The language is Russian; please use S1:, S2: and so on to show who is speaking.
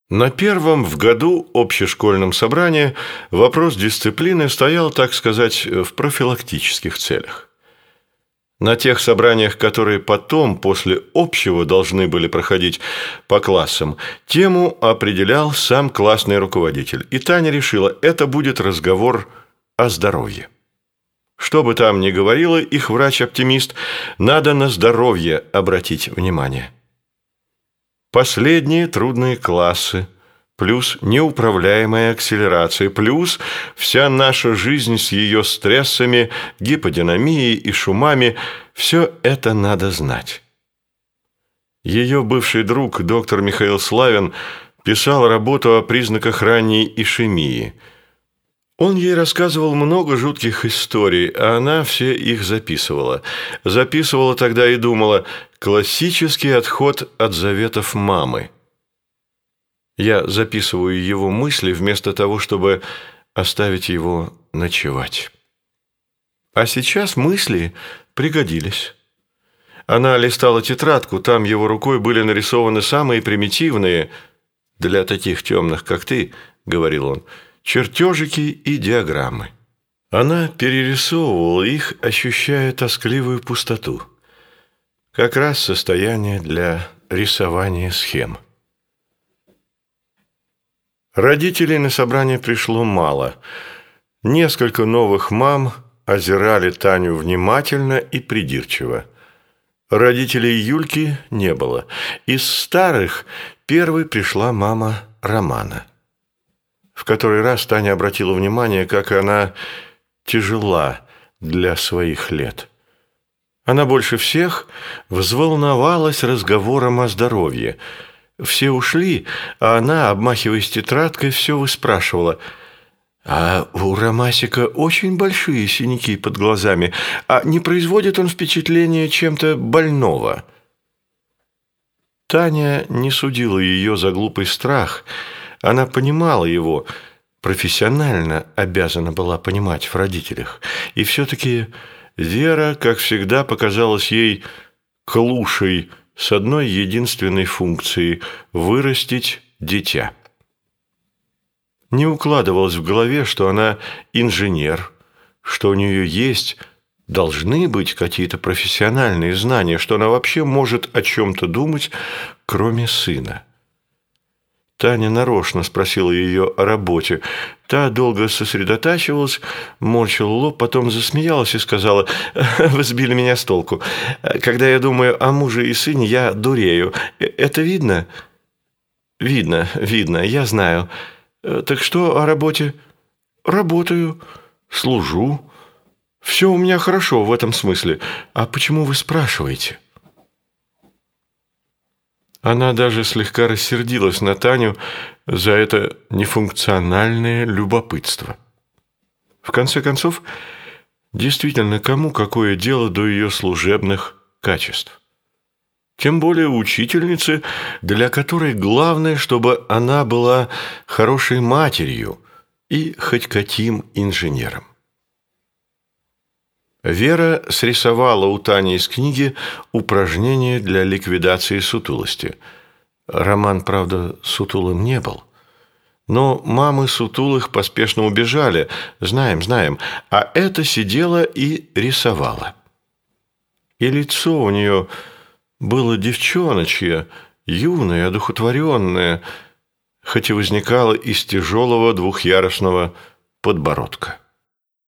S1: На первом в году общешкольном собрании вопрос дисциплины стоял, так сказать, в профилактических целях. На тех собраниях, которые потом, после общего, должны были проходить по классам, тему определял сам классный руководитель. И Таня решила, это будет разговор о здоровье. Что бы там ни говорила их врач-оптимист, надо на здоровье обратить внимание. Последние трудные классы, плюс неуправляемая акселерация, плюс вся наша жизнь с ее стрессами, гиподинамией и шумами – все это надо знать. Ее бывший друг, доктор Михаил Славин, писал работу о признаках ранней ишемии. Он ей рассказывал много жутких историй, а она все их записывала. Записывала тогда и думала – классический отход от заветов мамы. Я записываю его мысли вместо того, чтобы оставить его ночевать. А сейчас мысли пригодились. Она листала тетрадку, там его рукой были нарисованы самые примитивные, для таких темных, как ты, говорил он, чертежики и диаграммы. Она перерисовывала их, ощущая тоскливую пустоту. Как раз состояние для рисования схем. Родителей на собрание пришло мало. Несколько новых мам озирали Таню внимательно и придирчиво. Родителей Юльки не было. Из старых первой пришла мама Романа. В который раз Таня обратила внимание, как она тяжела для своих лет. Она больше всех взволновалась разговором о здоровье. Все ушли, а она, обмахиваясь тетрадкой, все выспрашивала. «А у Ромасика очень большие синяки под глазами. А не производит он впечатления чем-то больного?» Таня не судила ее за глупый страх. Она понимала его, профессионально обязана была понимать в родителях. И все-таки Вера, как всегда, показалась ей клушей с одной единственной функцией – вырастить дитя. Не укладывалось в голове, что она инженер, что у нее есть, должны быть какие-то профессиональные знания, что она вообще может о чем-то думать, кроме сына. Таня нарочно спросила ее о работе. Та долго сосредотачивалась, морщила лоб, потом засмеялась и сказала: «Вы сбили меня с толку. Когда я думаю о муже и сыне, я дурею. Это видно?» «Видно, я знаю. Так что о работе?» «Работаю, служу. Все у меня хорошо в этом смысле. А почему вы спрашиваете?» Она даже слегка рассердилась на Таню за это нефункциональное любопытство. В конце концов, действительно, кому какое дело до ее служебных качеств? Тем более учительницы, для которой главное, чтобы она была хорошей матерью и хоть каким инженером. Вера срисовала у Тани из книги упражнения для ликвидации сутулости. Роман, правда, сутулым не был. Но мамы сутулых поспешно убежали, знаем, а эта сидела и рисовала. И лицо у нее было девчоночье, юное, одухотворенное, хоть и возникало из тяжелого двухъярусного подбородка.